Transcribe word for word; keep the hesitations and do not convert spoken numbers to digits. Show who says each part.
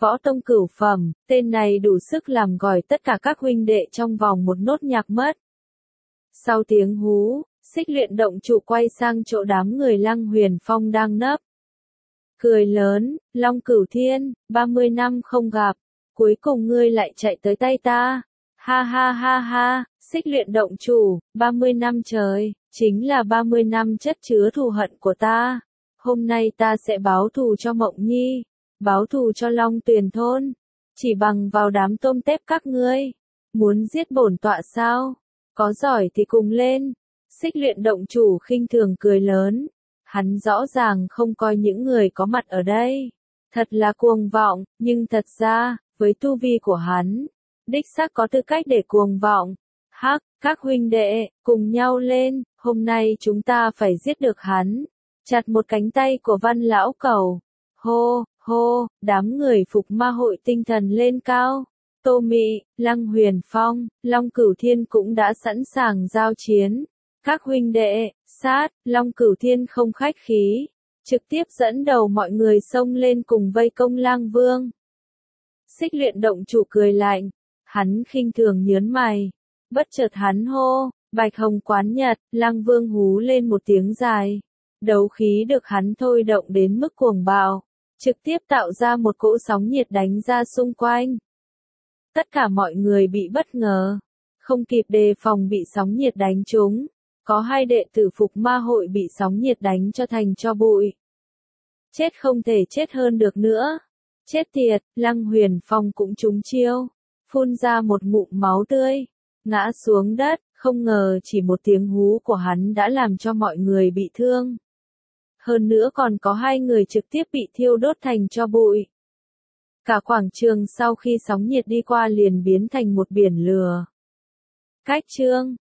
Speaker 1: võ tông cửu phẩm, tên này đủ sức làm gỏi tất cả các huynh đệ trong vòng một nốt nhạc mất. Sau tiếng hú, Xích Luyện động chủ quay sang chỗ đám người Lăng Huyền Phong đang nấp. Cười lớn, Long Cửu Thiên, ba mươi năm không gặp, cuối cùng ngươi lại chạy tới tay ta. Ha ha ha ha, Xích Luyện động chủ, ba mươi năm trời, chính là ba mươi năm chất chứa thù hận của ta. Hôm nay ta sẽ báo thù cho Mộng Nhi, báo thù cho Long Tuyền thôn, chỉ bằng vào đám tôm tép các ngươi. Muốn giết bổn tọa sao? Có giỏi thì cùng lên. Xích Luyện động chủ khinh thường cười lớn. Hắn rõ ràng không coi những người có mặt ở đây. Thật là cuồng vọng, nhưng thật ra, với tu vi của hắn, đích xác có tư cách để cuồng vọng. Hắc, các huynh đệ, cùng nhau lên, hôm nay chúng ta phải giết được hắn. Chặt một cánh tay của Văn lão cẩu. Hô, hô, đám người phục ma hội tinh thần lên cao. Tô Mị, Lăng Huyền Phong, Long Cửu Thiên cũng đã sẵn sàng giao chiến. Các huynh đệ, sát, Long Cửu Thiên không khách khí, trực tiếp dẫn đầu mọi người xông lên cùng vây công Lang Vương. Xích Luyện động chủ cười lạnh, hắn khinh thường nhớn mày, bất chợt hắn hô, Bạch Hồng Quán Nhật, Lang Vương hú lên một tiếng dài. Đấu khí được hắn thôi động đến mức cuồng bạo, trực tiếp tạo ra một cỗ sóng nhiệt đánh ra xung quanh. Tất cả mọi người bị bất ngờ, không kịp đề phòng bị sóng nhiệt đánh trúng. Có hai đệ tử phục ma hội bị sóng nhiệt đánh cho thành tro bụi. Chết không thể chết hơn được nữa. Chết tiệt, Lăng Huyền Phong cũng trúng chiêu. Phun ra một ngụm máu tươi. Ngã xuống đất, không ngờ chỉ một tiếng hú của hắn đã làm cho mọi người bị thương. Hơn nữa còn có hai người trực tiếp bị thiêu đốt thành tro bụi. Cả quảng trường sau khi sóng nhiệt đi qua liền biến thành một biển lửa. Cách chương